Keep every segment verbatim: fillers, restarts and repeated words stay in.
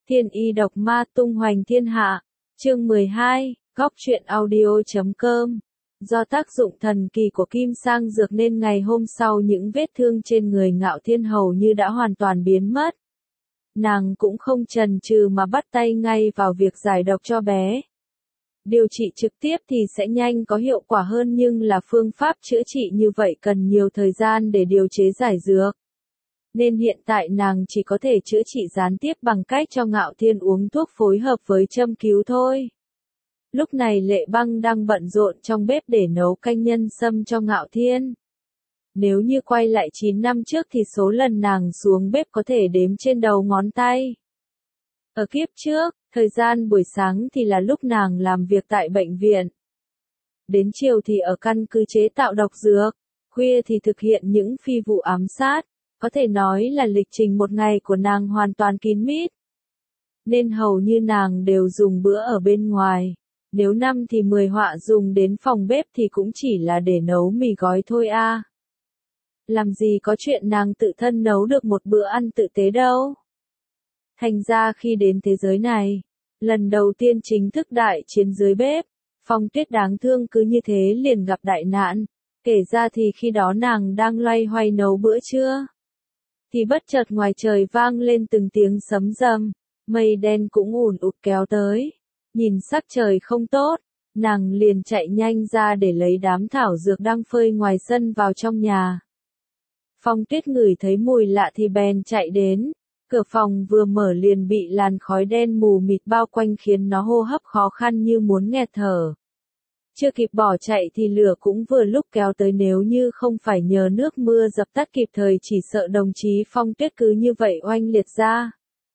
Thiên y độc ma tung hoành thiên hạ. Chương mười hai, góc truyện audio chấm com. Do tác dụng thần kỳ của kim sang dược nên ngày hôm sau những vết thương trên người Ngạo Thiên hầu như đã hoàn toàn biến mất. Nàng cũng không chần chừ mà bắt tay ngay vào việc giải độc cho bé. Điều trị trực tiếp thì sẽ nhanh có hiệu quả hơn, nhưng là phương pháp chữa trị như vậy cần nhiều thời gian để điều chế giải dược. Nên hiện tại nàng chỉ có thể chữa trị gián tiếp bằng cách cho Ngạo Thiên uống thuốc phối hợp với châm cứu thôi. Lúc này Lệ Băng đang bận rộn trong bếp để nấu canh nhân sâm cho Ngạo Thiên. Nếu như quay lại chín năm trước thì số lần nàng xuống bếp có thể đếm trên đầu ngón tay. Ở kiếp trước, thời gian buổi sáng thì là lúc nàng làm việc tại bệnh viện. Đến chiều thì ở căn cứ chế tạo độc dược, khuya thì thực hiện những phi vụ ám sát. Có thể nói là lịch trình một ngày của nàng hoàn toàn kín mít. Nên hầu như nàng đều dùng bữa ở bên ngoài. Nếu năm thì mười họa dùng đến phòng bếp thì cũng chỉ là để nấu mì gói thôi a. À. Làm gì có chuyện nàng tự thân nấu được một bữa ăn tự tế đâu. Thành ra khi đến thế giới này, lần đầu tiên chính thức đại chiến dưới bếp, Phong Tuyết đáng thương cứ như thế liền gặp đại nạn. Kể ra thì khi đó nàng đang loay hoay nấu bữa trưa. Thì bất chợt ngoài trời vang lên từng tiếng sấm rầm, mây đen cũng ùn ụt kéo tới. Nhìn sắc trời không tốt, nàng liền chạy nhanh ra để lấy đám thảo dược đang phơi ngoài sân vào trong nhà. Phong Tuyết ngửi thấy mùi lạ thì bèn chạy đến, cửa phòng vừa mở liền bị làn khói đen mù mịt bao quanh khiến nó hô hấp khó khăn như muốn nghẹt thở. Chưa kịp bỏ chạy thì lửa cũng vừa lúc kéo tới, nếu như không phải nhờ nước mưa dập tắt kịp thời chỉ sợ đồng chí Phong Tuyết cứ như vậy oanh liệt ra.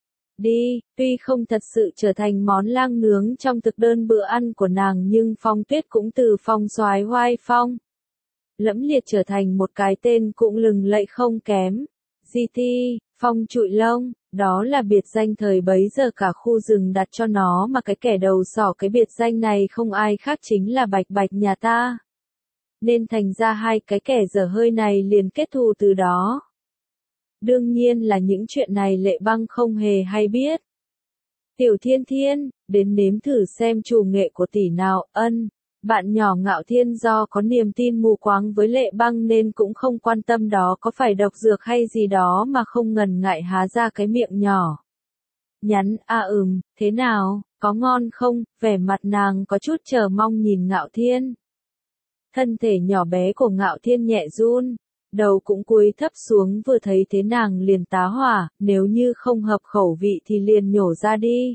Đi, tuy không thật sự trở thành món lang nướng trong thực đơn bữa ăn của nàng nhưng Phong Tuyết cũng từ phong soái oai phong. Lẫm liệt trở thành một cái tên cũng lừng lẫy không kém. giê tê, Phong Trụi Lông, đó là biệt danh thời bấy giờ cả khu rừng đặt cho nó, mà cái kẻ đầu sỏ cái biệt danh này không ai khác chính là Bạch Bạch nhà ta. Nên thành ra hai cái kẻ dở hơi này liền kết thù từ đó. Đương nhiên là những chuyện này Lệ Băng không hề hay biết. Tiểu Thiên Thiên, đến nếm thử xem chủ nghệ của tỷ nào. Ân. Bạn nhỏ Ngạo Thiên do có niềm tin mù quáng với Lệ Băng nên cũng không quan tâm đó có phải độc dược hay gì đó mà không ngần ngại há ra cái miệng nhỏ. Nhắn, a à, ừm, thế nào, có ngon không? Vẻ mặt nàng có chút chờ mong nhìn Ngạo Thiên. Thân thể nhỏ bé của Ngạo Thiên nhẹ run, đầu cũng cúi thấp xuống, vừa thấy thế nàng liền tá hỏa, nếu như không hợp khẩu vị thì liền nhổ ra đi.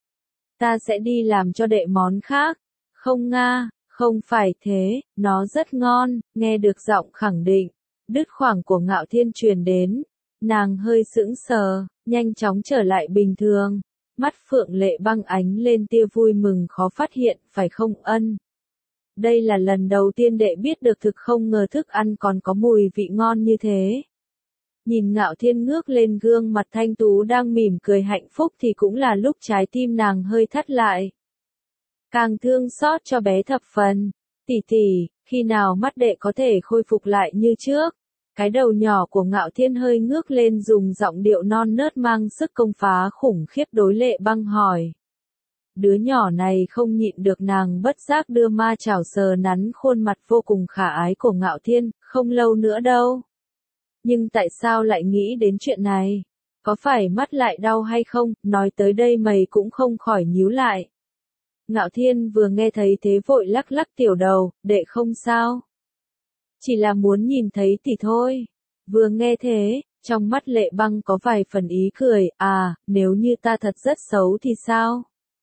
Ta sẽ đi làm cho đệ món khác. Không nga. Không phải thế, nó rất ngon. Nghe được giọng khẳng định, đứt khoảng của Ngạo Thiên truyền đến. Nàng hơi sững sờ, nhanh chóng trở lại bình thường. Mắt Phượng Lệ Băng ánh lên tia vui mừng khó phát hiện, phải không Ân? Đây là lần đầu tiên đệ biết được, thực không ngờ thức ăn còn có mùi vị ngon như thế. Nhìn Ngạo Thiên ngước lên gương mặt thanh tú đang mỉm cười hạnh phúc thì cũng là lúc trái tim nàng hơi thắt lại. Càng thương xót cho bé thập phần. Tỷ tỷ, khi nào mắt đệ có thể khôi phục lại như trước? Cái đầu nhỏ của Ngạo Thiên hơi ngước lên, dùng giọng điệu non nớt mang sức công phá khủng khiếp đối Lệ Băng hỏi. Đứa nhỏ này không nhịn được, nàng bất giác đưa ma chảo sờ nắn khuôn mặt vô cùng khả ái của Ngạo Thiên. Không lâu nữa đâu. Nhưng tại sao lại nghĩ đến chuyện này? Có phải mắt lại đau hay không? Nói tới đây mày cũng không khỏi nhíu lại. Ngạo Thiên vừa nghe thấy thế vội lắc lắc tiểu đầu, đệ không sao. Chỉ là muốn nhìn thấy tỷ thôi. Vừa nghe thế, trong mắt Lệ Băng có vài phần ý cười, à, nếu như ta thật rất xấu thì sao?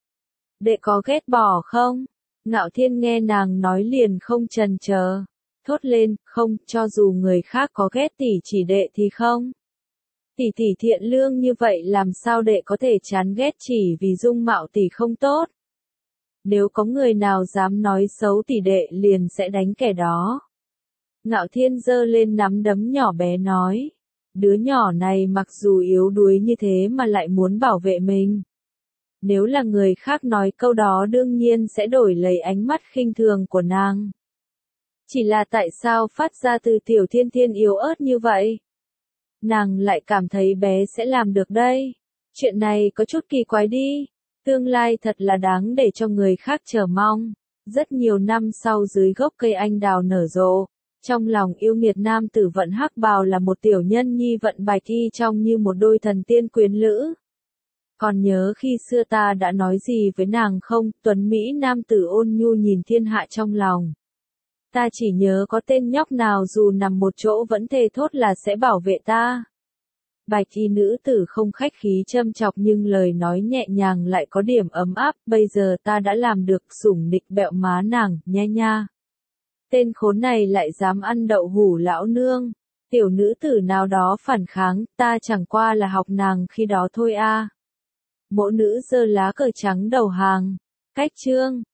Đệ có ghét bỏ không? Ngạo Thiên nghe nàng nói liền không chần chờ. Thốt lên, không, cho dù người khác có ghét tỷ chỉ đệ thì không. Tỷ tỷ thiện lương như vậy làm sao đệ có thể chán ghét chỉ vì dung mạo tỷ không tốt. Nếu có người nào dám nói xấu tỷ đệ liền sẽ đánh kẻ đó. Ngạo Thiên giơ lên nắm đấm nhỏ bé nói. Đứa nhỏ này mặc dù yếu đuối như thế mà lại muốn bảo vệ mình. Nếu là người khác nói câu đó đương nhiên sẽ đổi lấy ánh mắt khinh thường của nàng. Chỉ là tại sao phát ra từ Tiểu Thiên Thiên yếu ớt như vậy? Nàng lại cảm thấy bé sẽ làm được đây. Chuyện này có chút kỳ quái đi. Tương lai thật là đáng để cho người khác chờ mong. Rất nhiều năm sau dưới gốc cây anh đào nở rộ, trong lòng yêu nghiệt nam tử vận hắc bào là một tiểu nhân nhi vận bạch y trông như một đôi thần tiên quyến lữ. Còn nhớ khi xưa ta đã nói gì với nàng không? Tuấn Mỹ nam tử ôn nhu nhìn thiên hạ trong lòng. Ta chỉ nhớ có tên nhóc nào dù nằm một chỗ vẫn thề thốt là sẽ bảo vệ ta. Bạch y nữ tử không khách khí châm chọc nhưng lời nói nhẹ nhàng lại có điểm ấm áp. Bây giờ ta đã làm được, sủng nịch bẹo má nàng, nha nha. Tên khốn này lại dám ăn đậu hủ lão nương. Tiểu nữ tử nào đó phản kháng, ta chẳng qua là học nàng khi đó thôi a. Mỗ nữ giơ lá cờ trắng đầu hàng. Cách chương